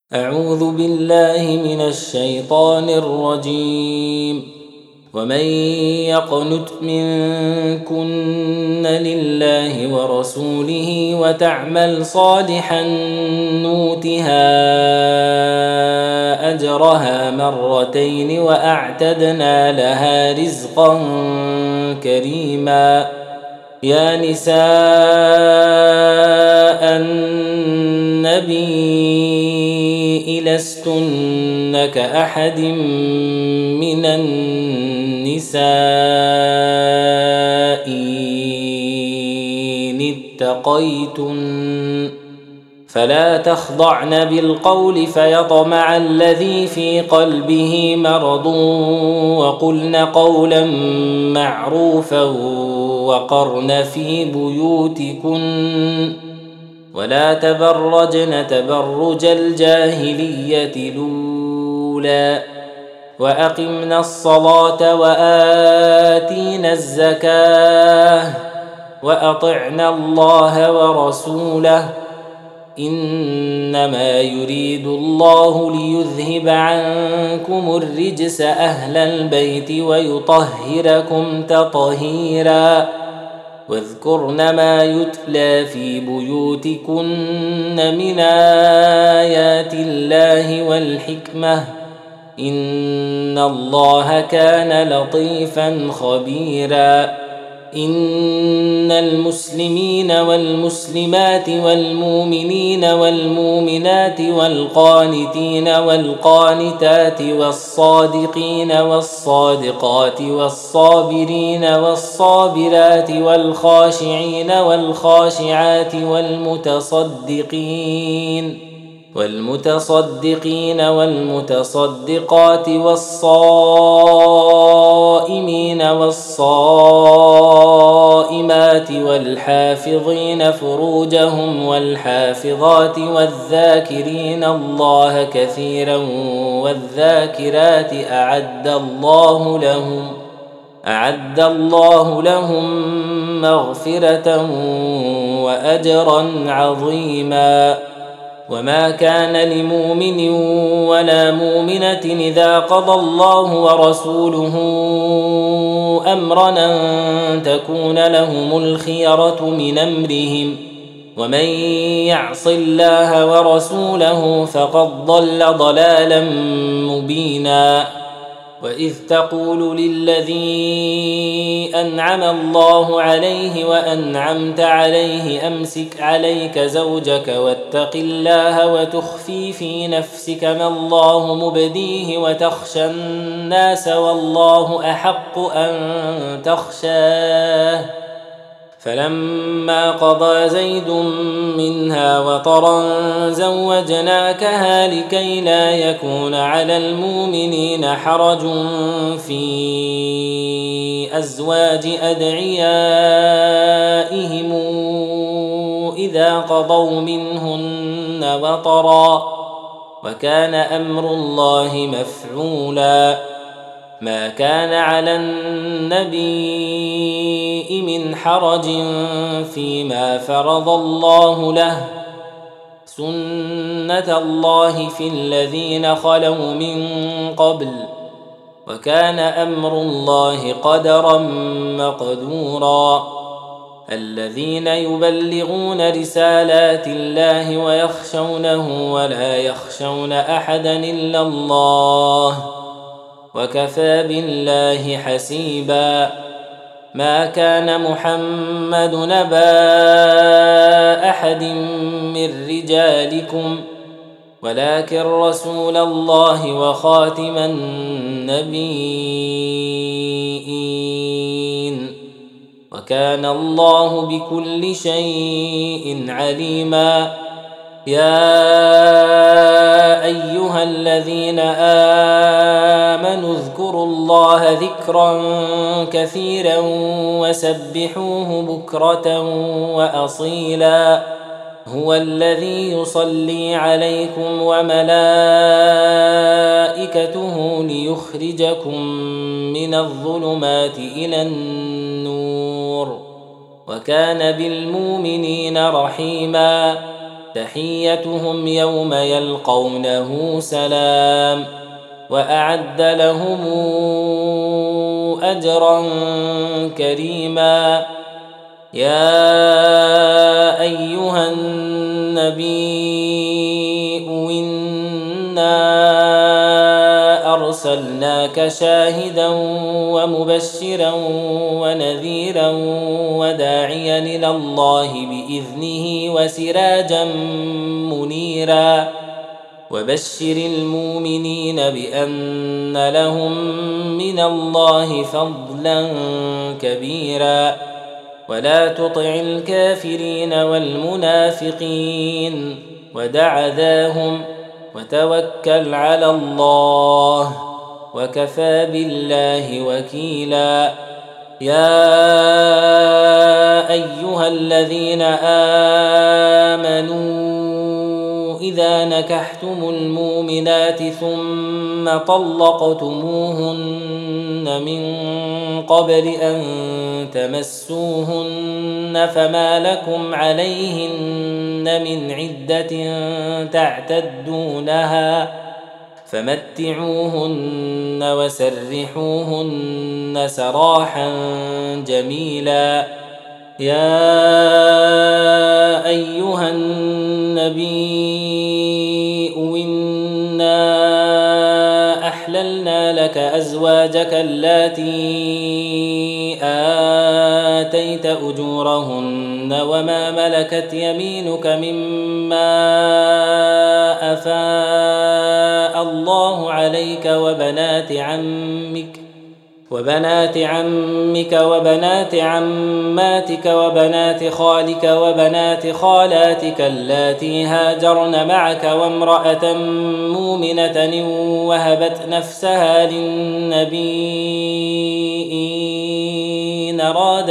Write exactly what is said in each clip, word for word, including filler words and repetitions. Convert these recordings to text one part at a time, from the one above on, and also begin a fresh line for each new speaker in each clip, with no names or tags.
أعوذ بالله من الشيطان الرجيم. ومن يقنت منكن لله ورسوله وتعمل صالحا نوتها أجرها مرتين وأعتدنا لها رزقا كريما. يا نساء النبي لستن كأحد من النساء إن اتقيتن فلا تخضعن بالقول فيطمع الذي في قلبه مرض وقلن قولا معروفا وقرن في بيوتكن ولا تبرجن تبرج الجاهلية الأولى وأقمنا الصلاة وآتينا الزكاة وأطعنا الله ورسوله إنما يريد الله ليذهب عنكم الرجس أهل البيت ويطهركم تطهيرا. واذكرن ما يتلى في بيوتكن من آيات الله والحكمة إن الله كان لطيفا خبيرا. إن المسلمين والمسلمات والمؤمنين والمؤمنات والقانتين والقانتات والصادقين والصادقات والصابرين والصابرات والخاشعين والخاشعات والمتصدقين والمتصدقين والمتصدقات والصائمين والصائمات والحافظين فروجهم والحافظات والذاكرين الله كثيرا والذاكرات أعد الله لهم أعد الله لهم مغفرة وأجرا عظيما. وما كان لمؤمن ولا مؤمنة إذا قضى الله ورسوله أمرا أن تكون لهم الخيرة من أمرهم ومن يعص الله ورسوله فقد ضل ضلالا مبينا. وإذ تقول للذي أنعم الله عليه وأنعمت عليه أمسك عليك زوجك واتق الله وتخفي في نفسك ما الله مبديه وتخشى الناس والله أحق أن تخشاه فلما قضى زيد منها وطرا زوجناكها لكي لا يكون على المؤمنين حرج في أزواج أدعيائهم إذا قضوا منهن وطرا وكان أمر الله مفعولا. ما كان على النبي من حرج فيما فرض الله له سنة الله في الذين خلوا من قبل وكان أمر الله قدرا مقدورا. الذين يبلغون رسالات الله ويخشونه ولا يخشون أحدا إلا الله وكفى بالله حسيبا. ما كان محمد نبا أحد من رجالكم ولكن رسول الله وخاتم النبيين وكان الله بكل شيء عليما. يا أيها الذين آمنوا اذكروا الله ذكرا كثيرا وسبحوه بكرة وأصيلا. هو الذي يصلي عليكم وملائكته ليخرجكم من الظلمات إلى النور وكان بالمؤمنين رحيما. تحيتهم يوم يلقونه سلام وأعد لهم أجرا كريما. يا أيها النبي إنا أرسلناك شاهدا ومبشرا ونذيرا وداعيا إلى الله بإذنه وسراجا منيرا وبشر المؤمنين بأن لهم من الله فضلا كبيرا ولا تطع الكافرين والمنافقين ودع ذاهم وتوكل على الله وكفى بالله وكيلا. يا أيها الذين آمنوا إذا نكحتم المؤمنات ثم طلقتموهن من قبل أن تمسوهن فما لكم عليهن من عدة تعتدونها فمتعوهن وسرحوهن سراحا جميلا. يا أيها النبي إنا أحللنا لك أزواجك اللاتي آتيت أجورهن وما ملكت يمينك مما أفاء الله عليك وبنات عمك وبنات عمك وبنات عماتك وبنات خالك وبنات خالاتك اللاتي هاجرن معك وامرأة مؤمنة إن وهبت نفسها للنبي إن أراد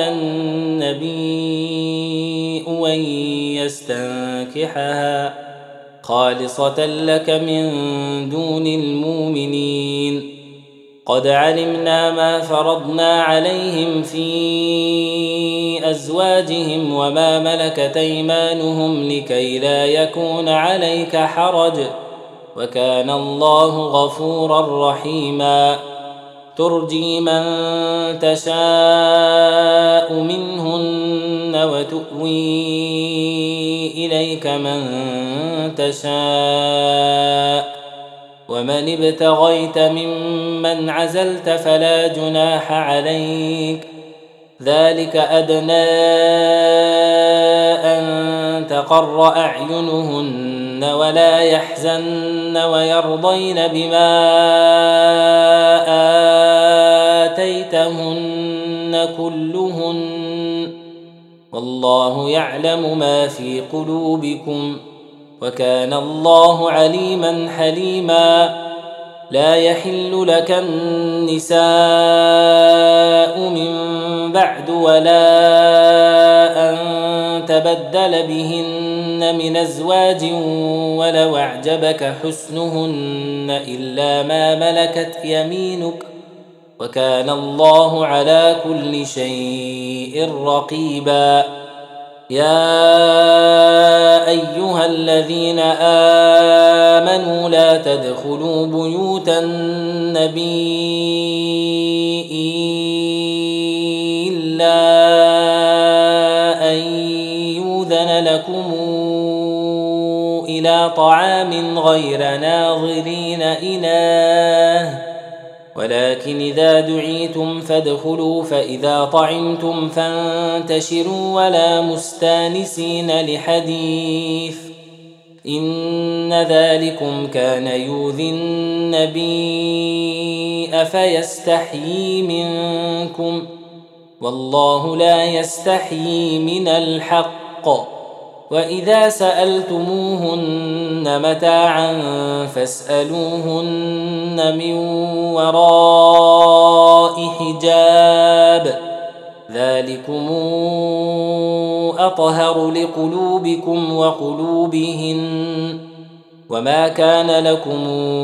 النبي أن يستنكحها خالصة لك من دون المؤمنين. قد علمنا ما فرضنا عليهم في أزواجهم وما ملكت أيمانهم لكي لا يكون عليك حرج وكان الله غفورا رحيما. ترجي من تشاء منهن وتؤوي إليك من تشاء ومن ابتغيت ممن عزلت فلا جناح عليك ذلك أدنى أن تقر أعينهن ولا يحزن ويرضين بما آتيتهن كلهن والله يعلم ما في قلوبكم وكان الله عليما حليما. لا يحل لك النساء من بعد ولا أن تبدل بهن من أزواج ولو أعجبك حسنهن إلا ما ملكت يمينك وكان الله على كل شيء رقيبا. يا أيها الذين آمنوا لا تدخلوا بيوت النبي إلا أن يؤذن لكم إلى طعام غير ناظرين إناه ولكن إذا دعيتم فادخلوا فإذا طعمتم فانتشروا ولا مستانسين لحديث إن ذلكم كان يؤذي النبي أفيستحيي منكم والله لا يستحيي من الحق. وإذا سألتموهن متاعا فاسألوهن من وراء حجاب ذلكم أطهر لقلوبكم وقلوبهن وما كان لكم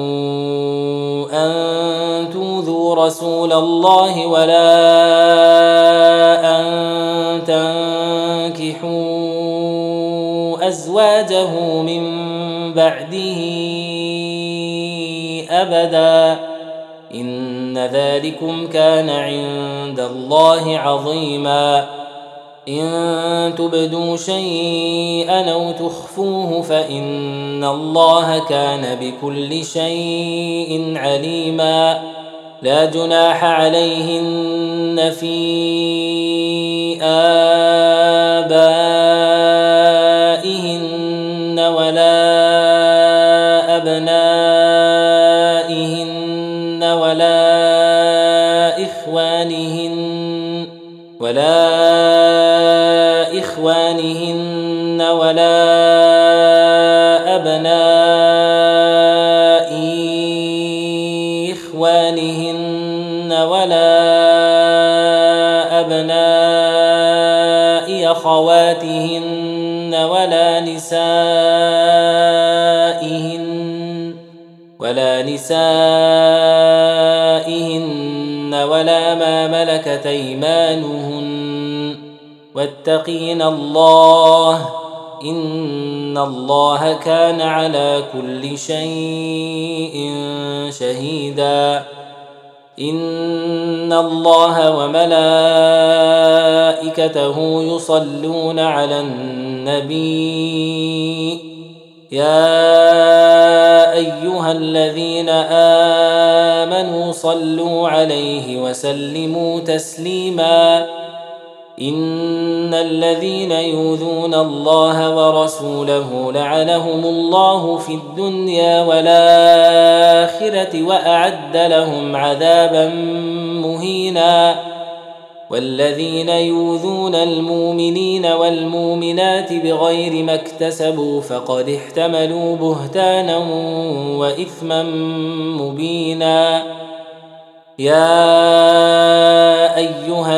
أن تؤذوا رسول الله ولا أن تنكحوا أزواجه من بعده أبدا إن ذلكم كان عند الله عظيما إن تبدوا شيئا أو تخفوه فإن الله كان بكل شيء عليما لا جناح عليهن في آبائهن ولا أبنائهن ولا إخوانهن ولا إخوانهن ولا أبناء إخوانهن ولا أبناء أخواتهن ولا نسائهن ولا نسائهن ولا ما ملكت أيمانهن واتقين الله إن الله كان على كل شيء شهيدا إن الله وملائكته يصلون على النبي يا أيها الذين آمنوا صلوا عليه وسلموا تسليما إن الذين يؤذون الله ورسوله لعنهم الله في الدنيا والآخرة وأعد لهم عذابا مهينا والذين يؤذون المؤمنين والمؤمنات بغير ما اكتسبوا فقد احتملوا بهتانا وإثما مبينا يا أيها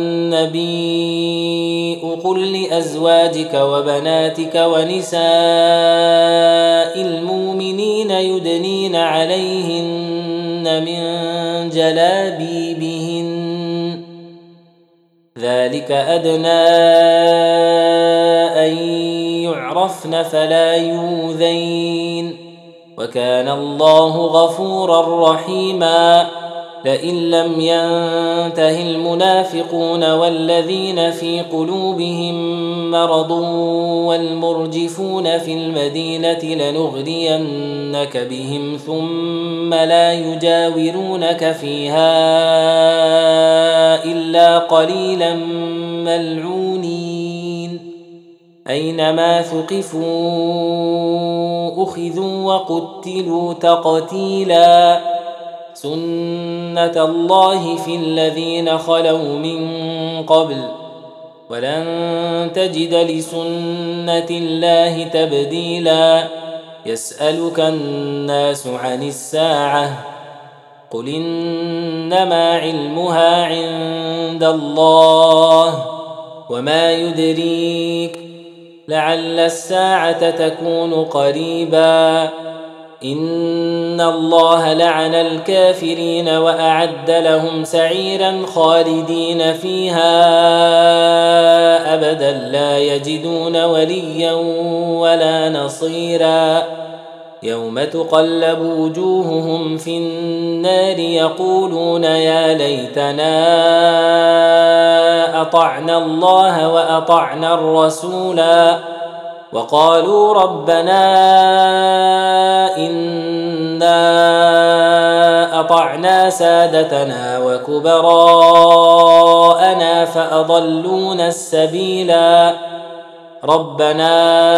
النبي قل لأزواجك وبناتك ونساء المؤمنين يدنين عليهن من جلابيبهن ذلك أدنى أن يعرفن فلا يؤذين وكان الله غفورا رحيما لئن لم ينته المنافقون والذين في قلوبهم مرض والمرجفون في المدينة لنغرينك بهم ثم لا يجاورونك فيها إلا قليلا ملعونين أينما ثقفوا أخذوا وقتلوا تقتيلا سنة الله في الذين خلوا من قبل ولن تجد لسنة الله تبديلا يسألك الناس عن الساعة قل إنما علمها عند الله وما يدريك لعل الساعة تكون قريبا إن الله لعن الكافرين وأعد لهم سعيرا خالدين فيها أبدا لا يجدون وليا ولا نصيرا يوم تقلب وجوههم في النار يقولون يا ليتنا أطعنا الله وأطعنا الرسولا وقالوا ربنا إنا أطعنا سادتنا وكبراءنا فأضلونا السبيلا ربنا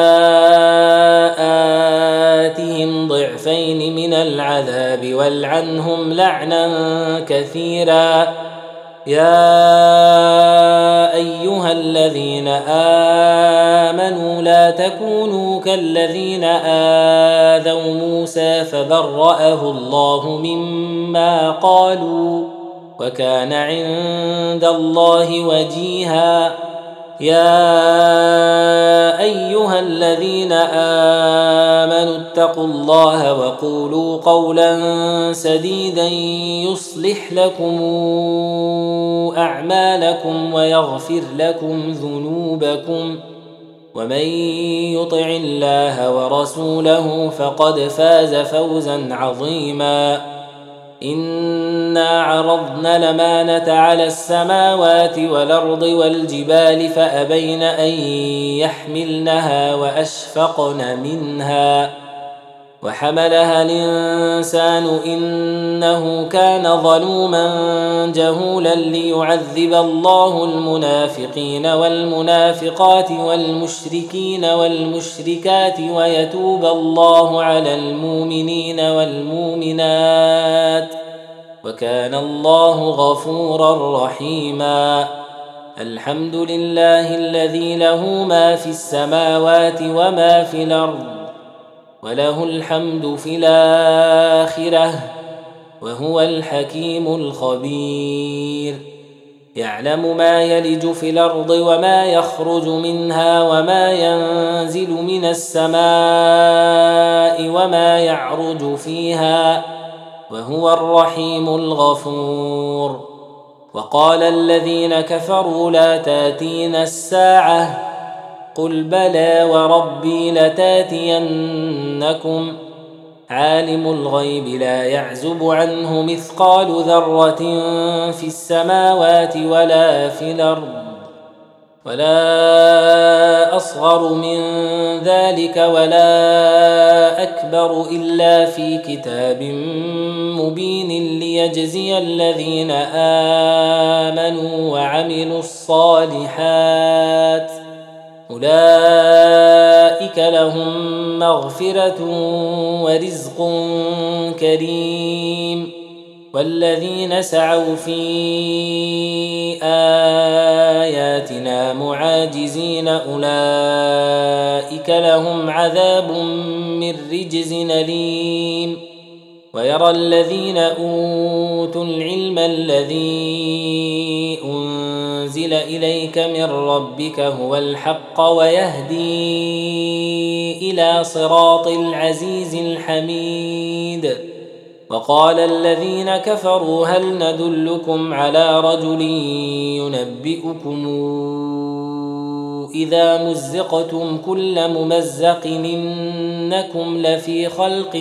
آتهم ضعفين من العذاب والعنهم لعنا كثيرا يا أيها الذين آمنوا لا تكونوا كالذين آذوا موسى فبرأه الله مما قالوا وكان عند الله وجيها يا أيها الذين آمنوا اتقوا الله وقولوا قولا سديدا يصلح لكم أعمالكم ويغفر لكم ذنوبكم ومن يطع الله ورسوله فقد فاز فوزا عظيما. إنا عرضنا الأمانة على السماوات والأرض والجبال فأبين أن يحملنها وأشفقن منها وحملها الإنسان إنه كان ظلوما جهولا ليعذب الله المنافقين والمنافقات والمشركين والمشركات ويتوب الله على المؤمنين والمؤمنات وكان الله غفورا رحيما. الحمد لله الذي له ما في السماوات وما في الأرض وله الحمد في الآخرة وهو الحكيم الخبير. يعلم ما يلج في الأرض وما يخرج منها وما ينزل من السماء وما يعرج فيها وهو الرحيم الغفور. وقال الذين كفروا لا تاتين الساعة قل بلى وربي لتاتينكم عالم الغيب لا يعزب عنه مثقال ذرة في السماوات ولا في الأرض ولا أصغر من ذلك ولا أكبر إلا في كتاب مبين ليجزي الذين آمنوا وعملوا الصالحات أولئك لهم مغفرة ورزق كريم. والذين سعوا في آياتنا معاجزين أولئك لهم عذاب من رجز أليم. ويرى الذين أوتوا العلم الذي أنزل إليك من ربك هو الحق ويهدي إلى صراط العزيز الحميد. وقال الذين كفروا هل ندلكم على رجل ينبئكم إذا مزقتم كل ممزق إنكم لفي خلق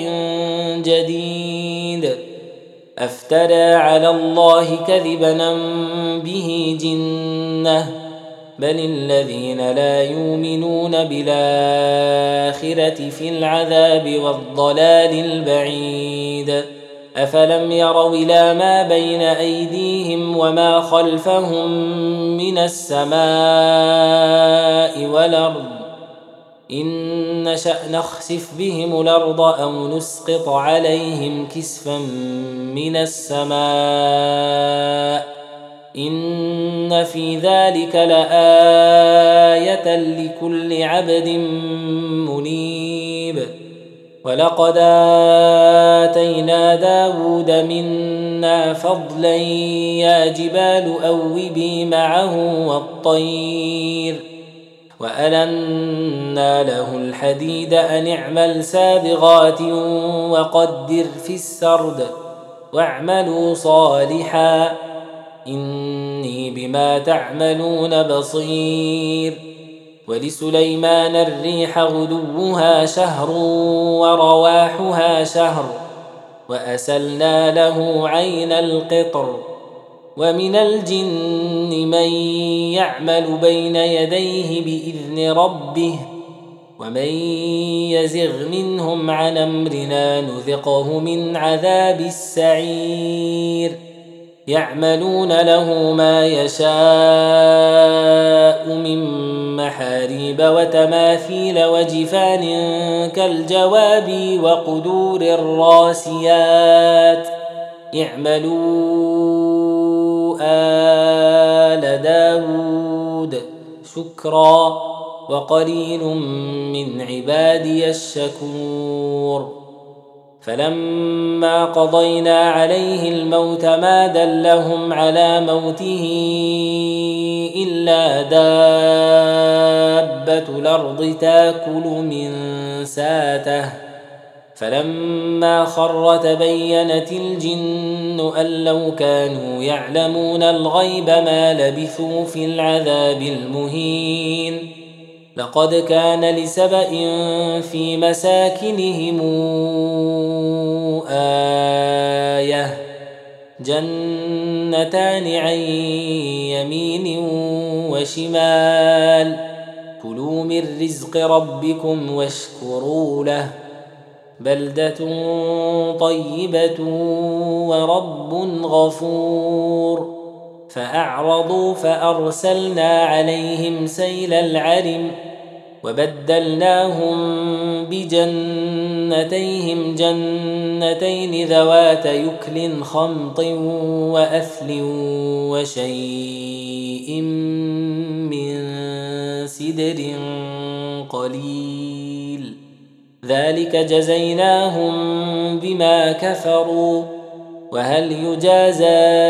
جديد أفترى على الله كذبا أم به جنة بل الذين لا يؤمنون بالآخرة في العذاب والضلال البعيد. أفلم يروا إلى ما بين أيديهم وما خلفهم من السماء والأرض إن نشأ نخسف بهم الأرض أو نسقط عليهم كسفا من السماء إن في ذلك لآية لكل عبد منيب. ولقد آتينا داود منا فضلا يا جبال أوبي معه والطير وألنا له الحديد أن اعمل سابغات وقدر في السرد واعملوا صالحا إني بما تعملون بصير. ولسليمان الريح غدوها شهر ورواحها شهر وأسلنا له عين القطر. ومن الجن من يعمل بين يديه بإذن ربه ومن يزغ منهم عن أمرنا نذقه من عذاب السعير. يعملون له ما يشاء من محاريب وتماثيل وجفان كالجواب وقدور الراسيات اعملوا آل داود شكرا وقليل من عبادي الشكور. فلما قضينا عليه الموت ما دلهم على موته إلا دابة الأرض تاكل من ساته فلما خر تبينت الجن أن لو كانوا يعلمون الغيب ما لبثوا في العذاب المهين. لقد كان لسبإ في مساكنهم آية جنتان عن يمين وشمال كلوا من رزق ربكم واشكروا له بلدة طيبة ورب غفور فأعرضوا فأرسلنا عليهم سيل العرم وبدلناهم بجنتيهم جنتين ذوات يكل خمط وأثل وشيء من سدر قليل ذلك جزيناهم بما كفروا وهل يجازى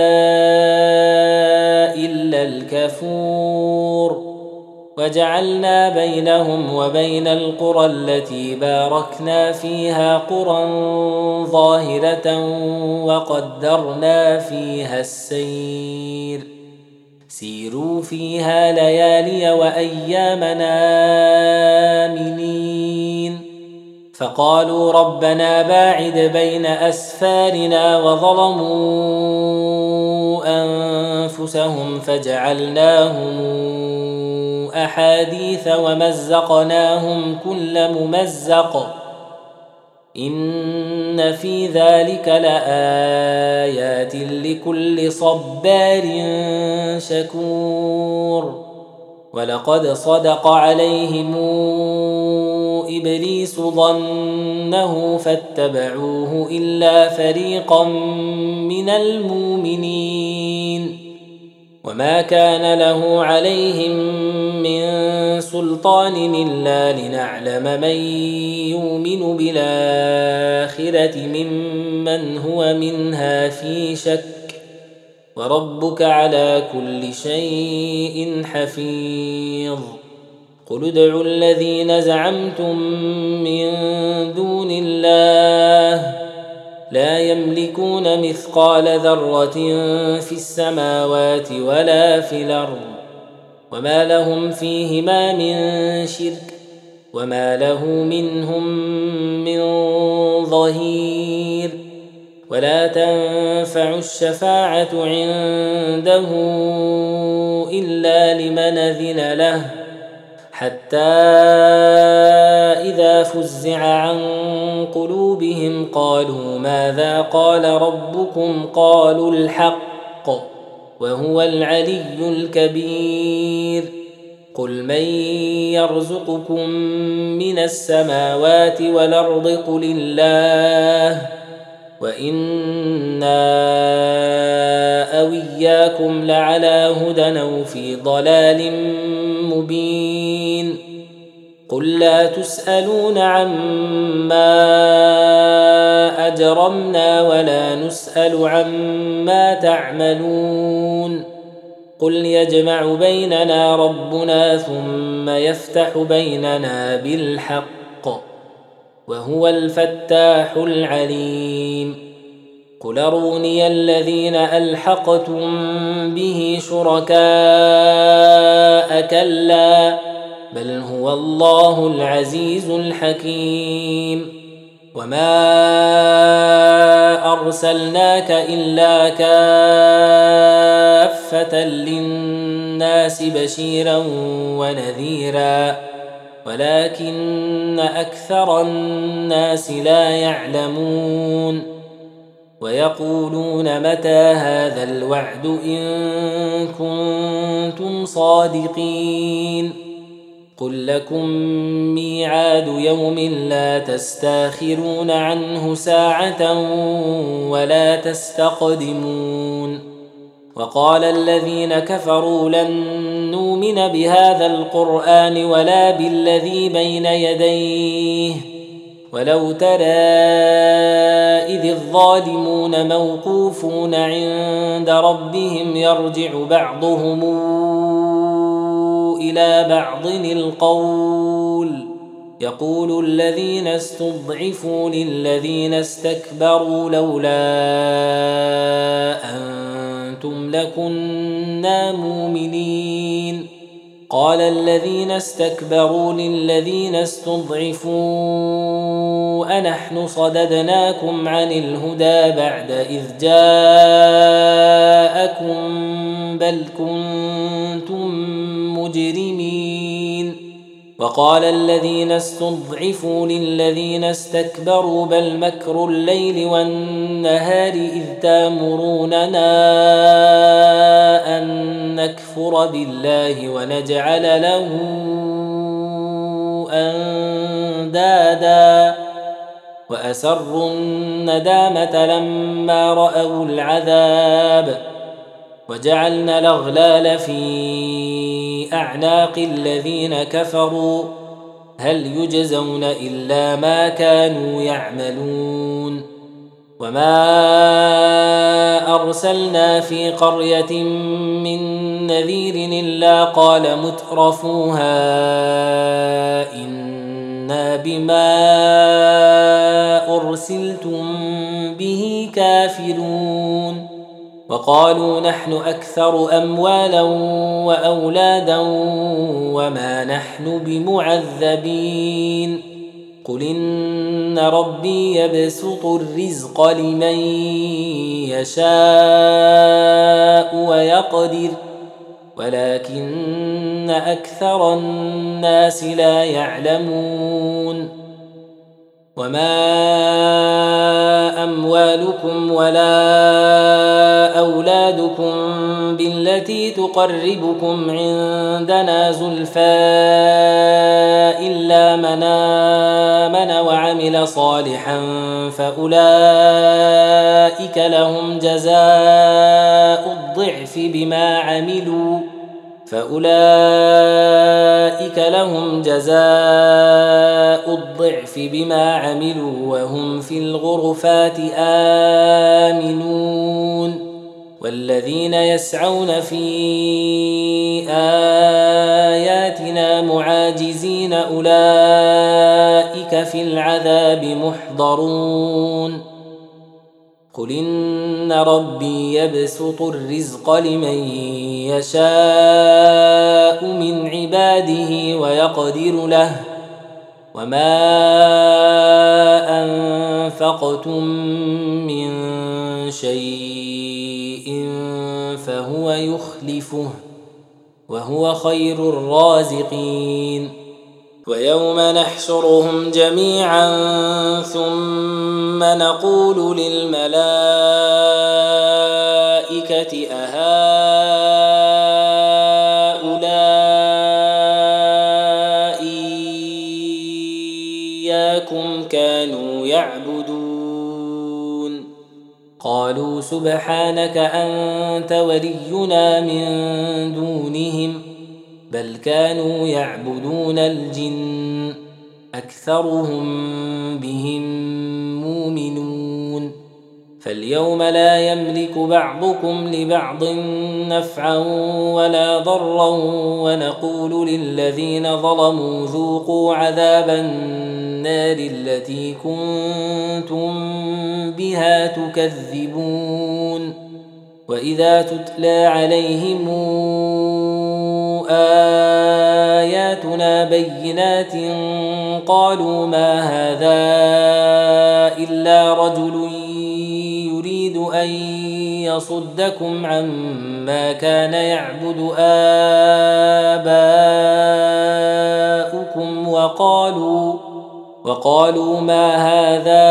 إلا الكفور وجعلنا بينهم وبين القرى التي باركنا فيها قرى ظاهرة وقدرنا فيها السير سيروا فيها ليالي وأيامنا آمنين فقالوا ربنا باعد بين أسفارنا وظلموا أنفسهم فجعلناهم أحاديث ومزقناهم كل ممزق إن في ذلك لآيات لكل صبار شكور ولقد صدق عليهم إبليس ظنه فاتبعوه إلا فريقا من المؤمنين وما كان له عليهم من سلطان إلا لنعلم من يؤمن بالآخرة ممن هو منها في شك وربك على كل شيء حفيظ قل ادعوا الذين زعمتم من دون الله لا يملكون مثقال ذرة في السماوات ولا في الأرض وما لهم فيهما من شرك وما له منهم من ظهير ولا تنفع الشفاعة عنده إلا لمن أذن له حتى إذا فزع عن قلوبهم قالوا ماذا قال ربكم قالوا الحق وهو العلي الكبير قل من يرزقكم من السماوات والأرض قل الله وإنا أو إياكم لعلى هدى أو في ضلال مبين قل لا تسألون عما أجرمنا ولا نسأل عما تعملون قل يجمع بيننا ربنا ثم يفتح بيننا بالحق وهو الفتاح العليم قل أروني الذين ألحقتم به شركاء كلا بل هو الله العزيز الحكيم وما أرسلناك إلا كافة للناس بشيرا ونذيرا ولكن أكثر الناس لا يعلمون ويقولون متى هذا الوعد إن كنتم صادقين قل لكم ميعاد يوم لا تستاخرون عنه ساعة ولا تستقدمون وقال الذين كفروا لن نؤمن بهذا القرآن ولا بالذي بين يديه ولو ترى إذ الظالمون موقوفون عند ربهم يرجع بعضهم إلى بعض القول يقول الذين استضعفوا للذين استكبروا لولا أنتم لكنا مؤمنين قال الذين استكبروا للذين استضعفوا أنحن صددناكم عن الهدى بعد إذ جاءكم بل كنتم مجرمين وقال الذين استضعفوا للذين استكبروا بل مكر الليل والنهار إذ تامروننا أن نكفر بالله ونجعل له أندادا وأسروا الندامة لما رأوا العذاب وجعلنا الأغلال في أعناق الذين كفروا هل يجزون إلا ما كانوا يعملون وما أرسلنا في قرية من نذير إلا قال مترفوها إنا بما أرسلتم به كافرون وقالوا نحن أكثر أموالا وأولادا وما نحن بمعذبين قل إن ربي يبسط الرزق لمن يشاء ويقدر ولكن أكثر الناس لا يعلمون وما أموالكم ولا أولادكم بالتي تقربكم عندنا زلفى إلا من آمن وعمل صالحا فأولئك لهم جزاء الضعف بما عملوا فأولئك لهم جزاء الضعف بما عملوا وهم في الغرفات آمنون والذين يسعون في آياتنا معاجزين أولئك في العذاب محضرون قل إن ربي يبسط الرزق لمن يشاء من عباده ويقدر له وما أنفقتم من شيء فهو يخلفه وهو خير الرازقين ويوم نحشرهم جميعا ثم نقول للملائكة أهؤلاء إياكم كانوا يعبدون قالوا سبحانك أنت ولينا من دونهم بل كانوا يعبدون الجن أكثرهم بهم مؤمنون فاليوم لا يملك بعضكم لبعض نفعا ولا ضرا ونقول للذين ظلموا ذوقوا عذاب النار التي كنتم بها تكذبون وإذا تتلى عليهم آياتنا بينات قالوا ما هذا إلا رجل يريد أن يصدكم عما كان يعبد آباؤكم وقالوا وقالوا ما هذا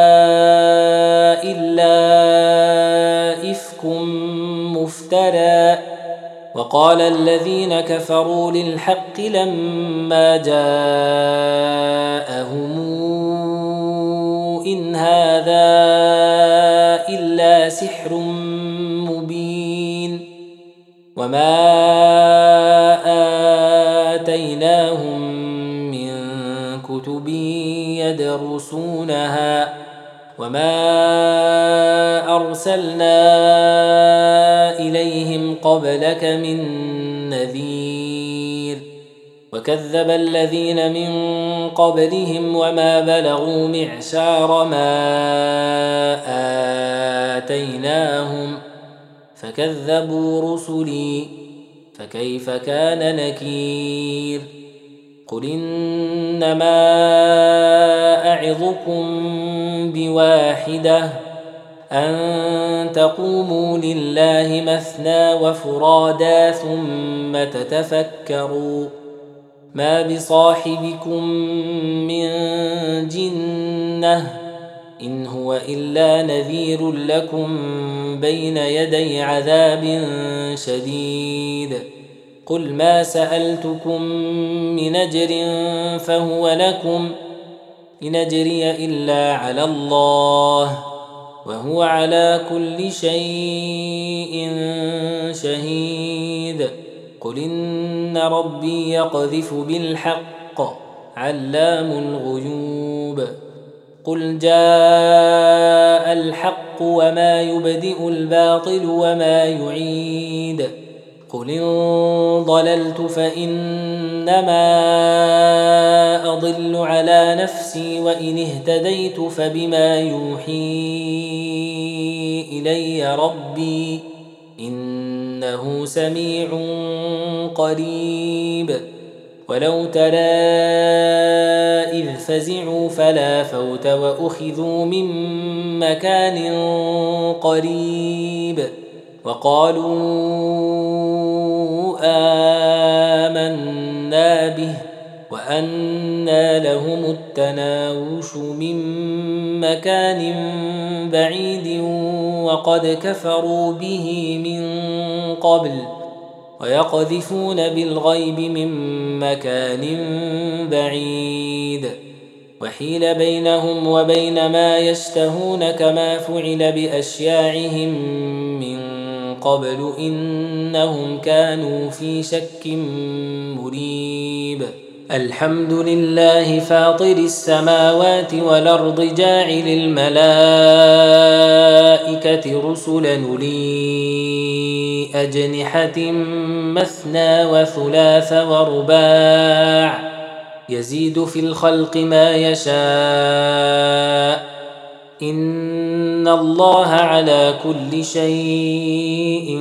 إلا إفك مفترى وقال الذين كفروا للحق لما جاءهم إن هذا إلا سحر مبين وما آتيناهم من كتب يدرسونها وما أرسلنا إليهم قبلك من نذير وكذب الذين من قبلهم وما بلغوا معشار ما آتيناهم فكذبوا رسلي فكيف كان نكير قل إنما أعظكم بواحدة أن تقوموا لله مثنى وفرادا ثم تتفكروا ما بصاحبكم من جنة إن هو إلا نذير لكم بين يدي عذاب شديد قل ما سألتكم من أجر فهو لكم إن أجري إلا على الله وهو على كل شيء شهيد قل إن ربي يقذف بالحق علام الغيوب قل جاء الحق وما يبدئ الباطل وما يعيد قل إن ضللت فإنما أضل على نفسي وإن اهتديت فبما يوحي إلي ربي إنه سميع قريب ولو ترى إذ فزعوا فلا فوت وأخذوا من مكان قريب وقالوا آمنا به وأنى لهم التناوش من مكان بعيد وقد كفروا به من قبل ويقذفون بالغيب من مكان بعيد وحيل بينهم وبين ما يشتهون كما فعل بأشياعهم من قبل إنهم كانوا في شك مريب الحمد لله فاطر السماوات والأرض جاعل الملائكة رسلا أولي أجنحة مثنى وثلاث ورباع يزيد في الخلق ما يشاء إن الله على كل شيء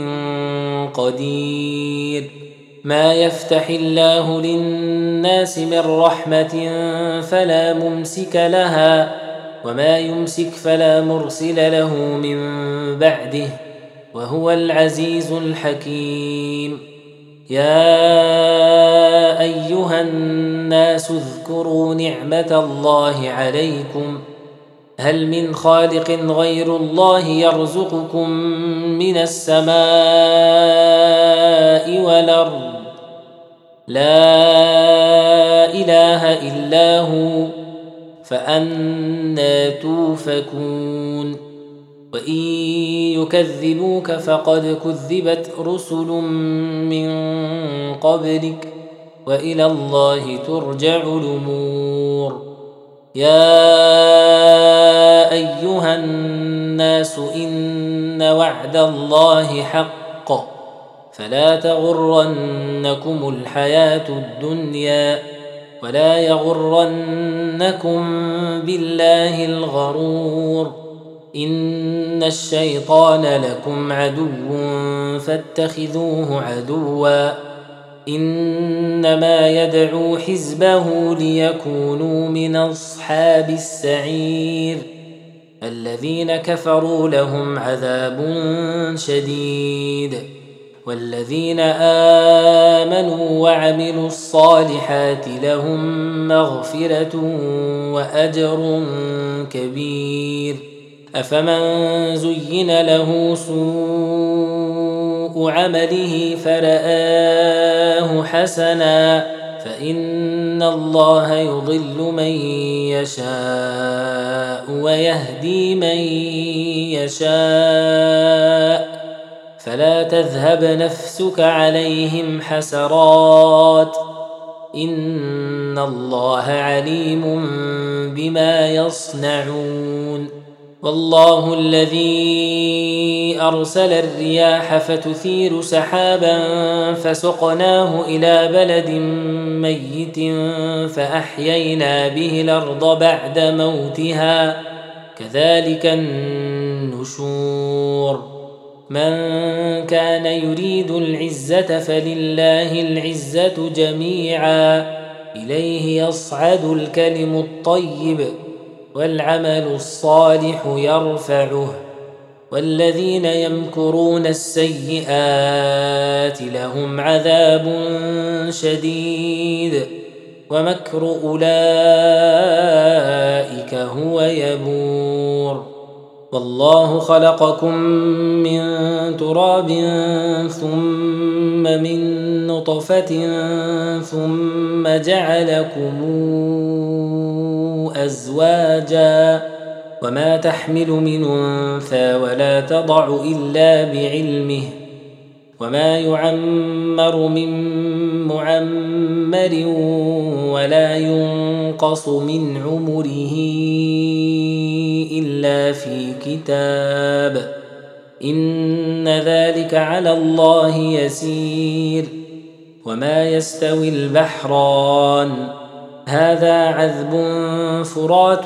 قدير ما يفتح الله للناس من رحمة فلا ممسك لها وما يمسك فلا مرسل له من بعده وهو العزيز الحكيم يا أيها الناس اذكروا نعمة الله عليكم هل من خالق غير الله يرزقكم من السماء والأرض لا إله إلا هو فأنى توفكون وإن يكذبوك فقد كذبت رسل من قبلك وإلى الله ترجع الأمور يا أيها الناس إن وعد الله حق فلا تغرنكم الحياة الدنيا ولا يغرنكم بالله الغرور إن الشيطان لكم عدو فاتخذوه عدوا إنما يدعو حزبه ليكونوا من أصحاب السعير الذين كفروا لهم عذاب شديد والذين آمنوا وعملوا الصالحات لهم مغفرة وأجر كبير أفمن زين له سوء عمله فرآه حسنا فإن الله يضل من يشاء ويهدي من يشاء فلا تذهب نفسك عليهم حسرات إن الله عليم بما يصنعون والله الذي أرسل الرياح فتثير سحابا فسقناه إلى بلد ميت فأحيينا به الأرض بعد موتها كذلك النشور من كان يريد العزة فلله العزة جميعا إليه يصعد الكلم الطيب والعمل الصالح يرفعه والذين يمكرون السيئات لهم عذاب شديد ومكر أولئك هو يبور والله خلقكم من تراب ثم من نطفة ثم جعلكم أزواجا وما تحمل من أنثى ولا تضع إلا بعلمه وما يعمر من معمر ولا ينقص من عمره إلا في كتاب إن ذلك على الله يسير وما يستوي البحران هذا عذب فرات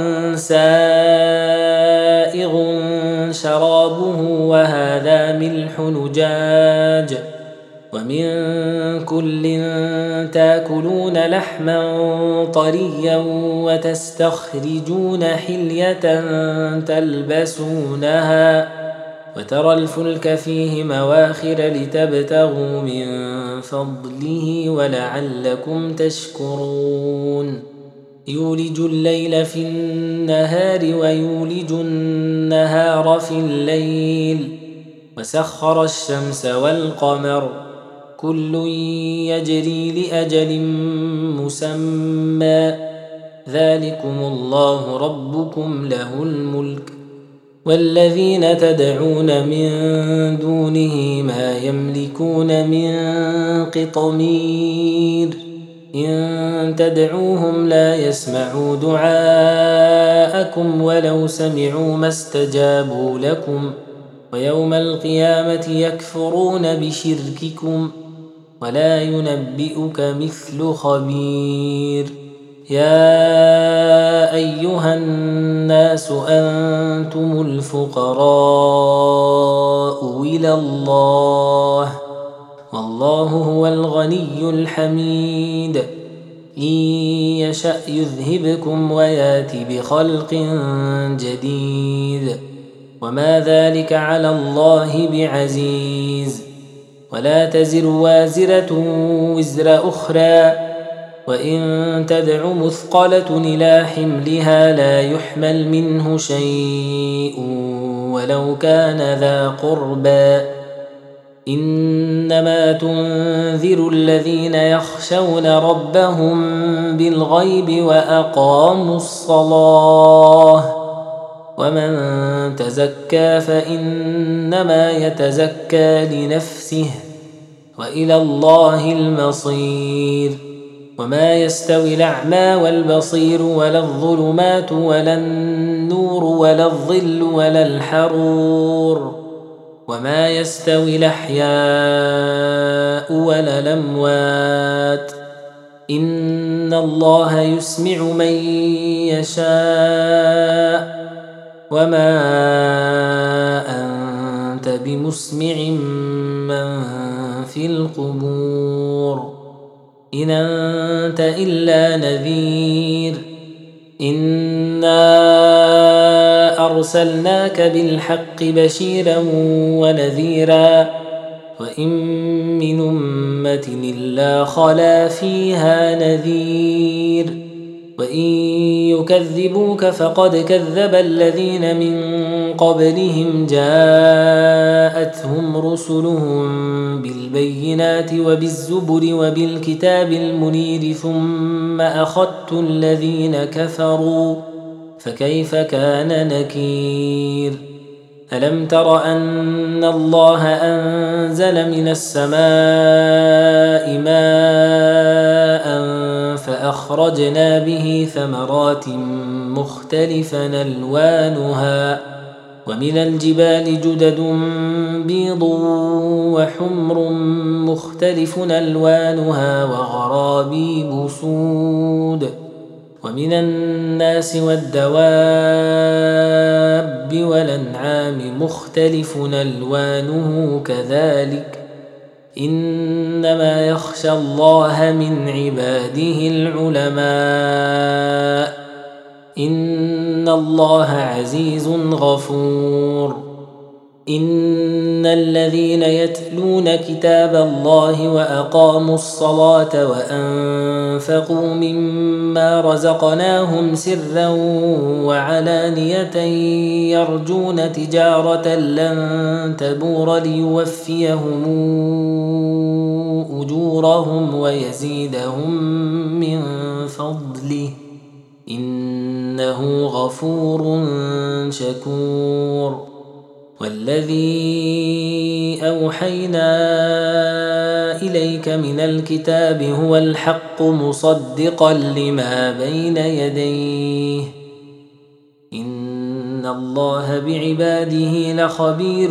سائغ شرابه وهذا ملح نجاج ومن كل تاكلون لحما طريا وتستخرجون حلية تلبسونها وترى الفلك فيه مواخر لتبتغوا من فضله ولعلكم تشكرون يولج الليل في النهار ويولج النهار في الليل وسخر الشمس والقمر كل يجري لأجل مسمى ذلكم الله ربكم له الملك والذين تدعون من دونه ما يملكون من قطمير إن تدعوهم لا يسمعوا دعاءكم ولو سمعوا ما استجابوا لكم ويوم القيامة يكفرون بشرككم ولا ينبئك مثل خبير يا أيها الناس أنتم الفقراء إلى الله والله هو الغني الحميد إن يشأ يذهبكم ويات بخلق جديد وما ذلك على الله بعزيز ولا تزر وازرة وزر أخرى وإن تدع مثقلة إلى حملها لا يحمل منه شيء ولو كان ذا قربى إنما تنذر الذين يخشون ربهم بالغيب وأقاموا الصلاة ومن تزكى فإنما يتزكى لنفسه وإلى الله المصير وما يستوي الأعمى والبصير ولا الظلمات ولا النور ولا الظل ولا الحرور وما يستوي الأحياء ولا الأموات إن الله يسمع من يشاء وما أنت بمسمع من في القبور إن أنت إلا نذير إنا أرسلناك بالحق بشيرا ونذيرا وإن من أمة إلا خلا فيها نذير وإن يكذبوك فقد كذب الذين من قبلهم جاءتهم رسلهم بالبينات وبالزبر وبالكتاب المنير ثم أخذت الذين كفروا فكيف كان نكير ألم تر أن الله أنزل من السماء ماء فأخرجنا به ثمرات مختلفا ألوانها ومن الجبال جدد بيض وحمر مختلف ألوانها وغرابيب سود ومن الناس والدواب والأنعام مختلف ألوانه كذلك إنما يخشى الله من عباده العلماء إن الله عزيز غفور إن الذين يتلون كتاب الله وأقاموا الصلاة وأنفقوا مما رزقناهم سرا وعلانية يرجون تجارة لن تبور ليوفيهم أجورهم ويزيدهم من فضله إنه غفور شكور والذي أوحينا إليك من الكتاب هو الحق مصدقا لما بين يديه إن الله بعباده لخبير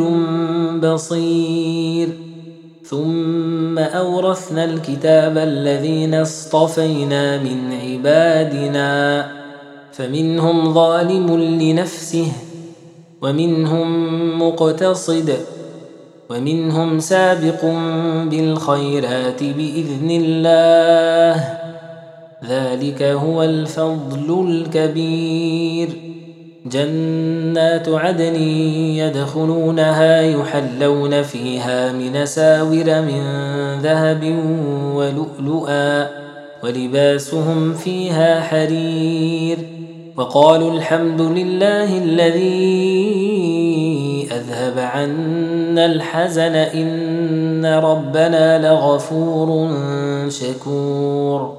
بصير ثم أورثنا الكتاب الذين اصطفينا من عبادنا فمنهم ظالم لنفسه ومنهم مقتصد ومنهم سابق بالخيرات بإذن الله ذلك هو الفضل الكبير جنات عدن يدخلونها يحلون فيها من ساور من ذهب ولؤلؤا ولباسهم فيها حرير وقالوا الحمد لله الذي أذهب عنا الحزن إن ربنا لغفور شكور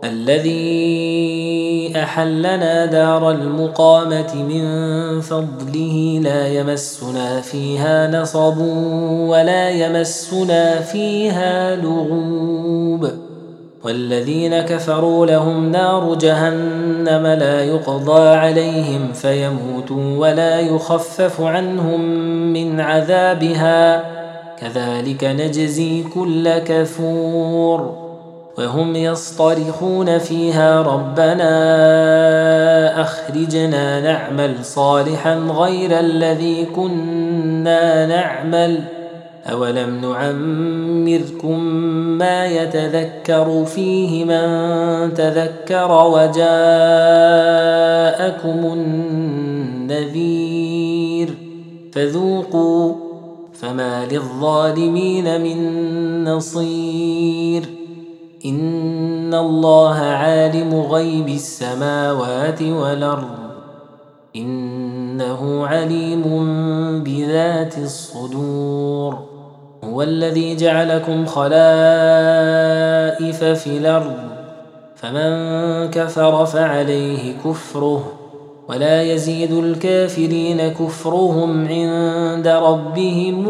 الذي أحلنا دار المقامة من فضله لا يمسنا فيها نصب ولا يمسنا فيها لغوب والذين كفروا لهم نار جهنم لا يقضى عليهم فيموتوا ولا يخفف عنهم من عذابها كذلك نجزي كل كفور وهم يصطرخون فيها ربنا أخرجنا نعمل صالحا غير الذي كنا نعمل أولم نعمركم ما يتذكر فيه من تذكر وجاءكم النذير فذوقوا فما للظالمين من نصير إن الله عالم غيب السماوات والأرض إنه عليم بذات الصدور هو الذي جعلكم خلائف في الأرض فمن كفر فعليه كفره ولا يزيد الكافرين كفرهم عند ربهم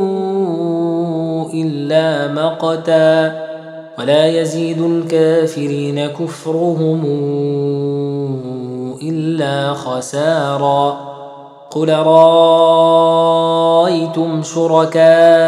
إلا مقتا ولا يزيد الكافرين كفرهم إلا خسارا قل رأيتم شركاءكم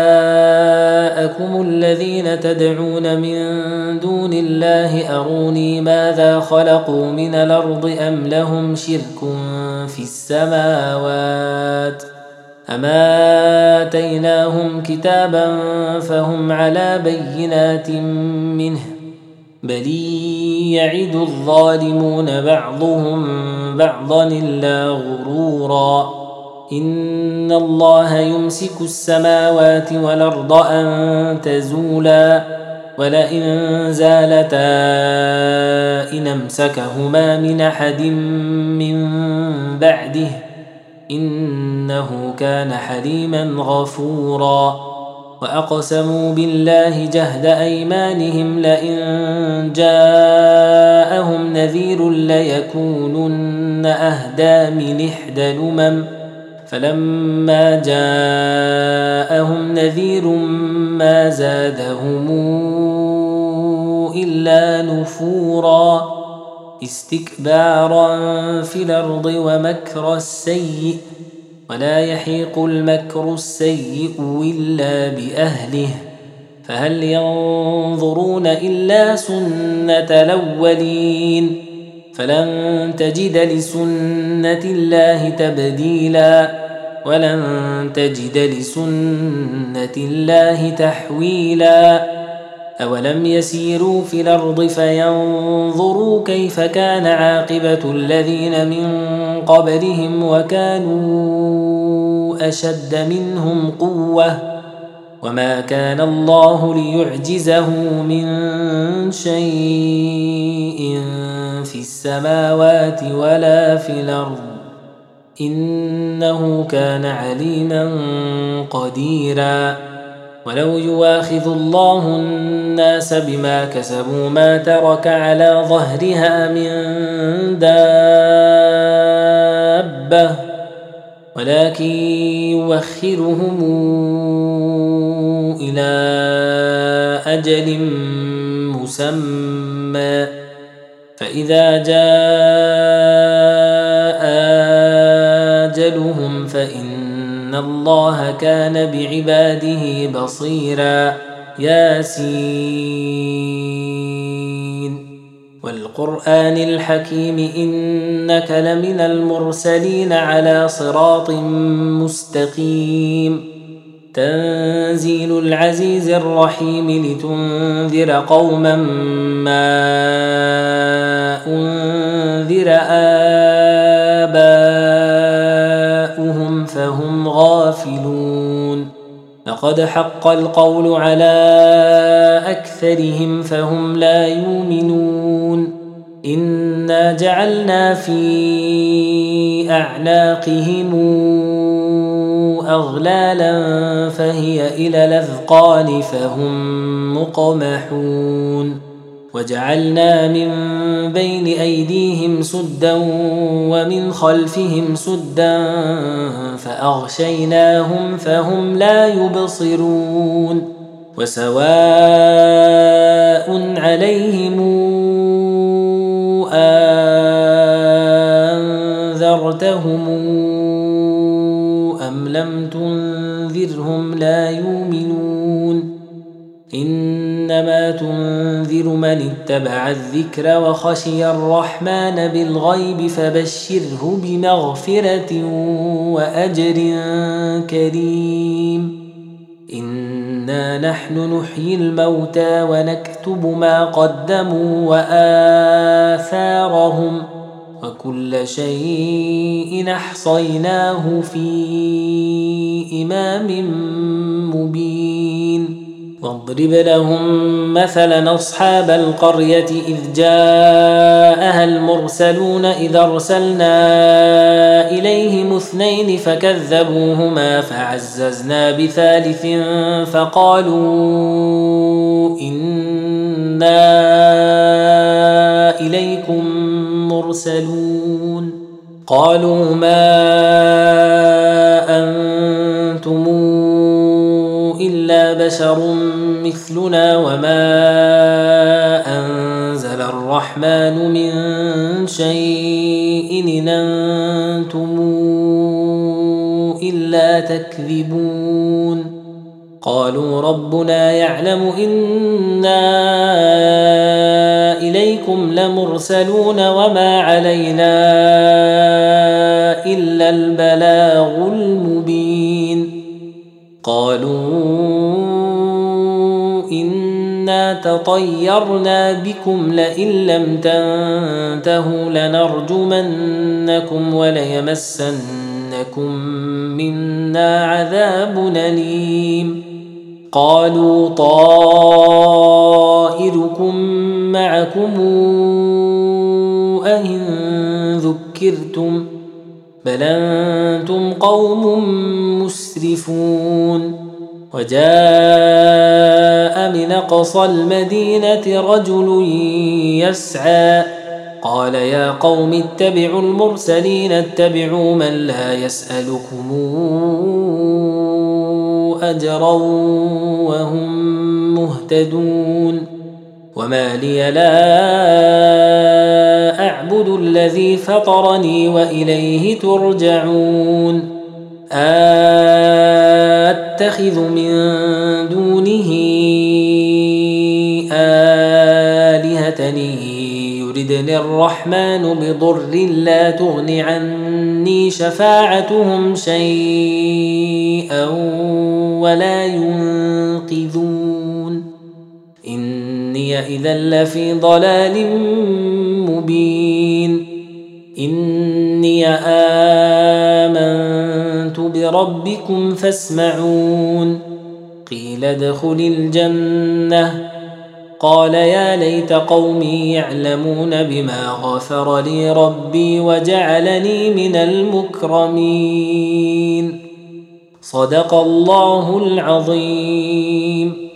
الذين تدعون من دون الله أروني ماذا خلقوا من الأرض أم لهم شرك في السماوات أما آتيناهم كتابا فهم على بينات منه بل يعد الظالمون بعضهم بعضا إلا غرورا إن الله يمسك السماوات والأرض أن تزولا ولئن زالتا إن أمسكهما من أحد من بعده إنه كان حليما غفورا وأقسموا بالله جهد أيمانهم لئن جاءهم نذير ليكونن أهدى من إحدى الأمم فلما جاءهم نذير ما زادهم إلا نفورا استكبارا في الأرض ومكر السيء ولا يحيق المكر السيء إلا بأهله فهل ينظرون إلا سنة الأولين فلن تجد لسنة الله تبديلا ولن تجد لسنة الله تحويلا أولم يسيروا في الأرض فينظروا كيف كان عاقبة الذين من قبلهم وكانوا أشد منهم قوة وما كان الله ليعجزه من شيء في السماوات ولا في الأرض إنه كان عليما قديرا ولو يواخذ الله الناس بما كسبوا ما ترك على ظهرها من دابة ولكن يوخرهم إلى أجل مسمى فإذا جاء أجلهم فإن الله كان بعباده بصيرا ياسين والقرآن الحكيم إنك لمن المرسلين على صراط مستقيم تنزيل العزيز الرحيم لتنذر قوما ما أنذر آباؤهم فهم غافلون لقد حق القول على أكثرهم فهم لا يؤمنون إنا جعلنا في أعناقهم أغلالا فهي إلى الأذقان فهم مقمحون وجعلنا من بين أيديهم سدا ومن خلفهم سدا فأغشيناهم فهم لا يبصرون وسواء عليهم أنذرتهم أم لم تنذرهم لا يؤمنون إنما تنذر من اتبع الذكر وخشي الرحمن بالغيب فبشره بمغفرة وأجر كريم إنا نحن نحيي الموتى ونكتب ما قدموا وآثارهم وكل شيء أحصيناه في إمام مبين واضرب لهم مثلا أصحاب القرية إذ جاءها المرسلون إذ أرسلنا إليهم اثنين فكذبوهما فعززنا بثالث فقالوا إنا إليكم مرسلون قالوا ما أنتم إلا بشر مثلنا وما أنزل الرحمن من شيء إن أنتم إلا تكذبون قالوا ربنا يعلم إنا إليكم لمرسلون وما علينا إلا البلاغ المبين قالوا إنا تطيرنا بكم لئن لم تنتهوا لنرجمنكم وليمسنكم منا عذاب أليم قالوا طائركم معكم أئن ذكرتم بل أنتم قوم مسرفون وجاء من أقصى المدينة رجل يسعى قال يا قوم اتبعوا المرسلين اتبعوا من لا يسألكم أجرا وهم مهتدون وما لي لا أعبد الذي فطرني وإليه ترجعون أتخذ من دونه آلهة يردني الرحمن بضر لا تغن عني شفاعتهم شيئا ولا ينقذون إني إذا لفي ضلال مبين إني آمنت بربكم فاسمعون قيل ادخل الجنة قال يا ليت قومي يعلمون بما غفر لي ربي وجعلني من المكرمين صدق الله العظيم.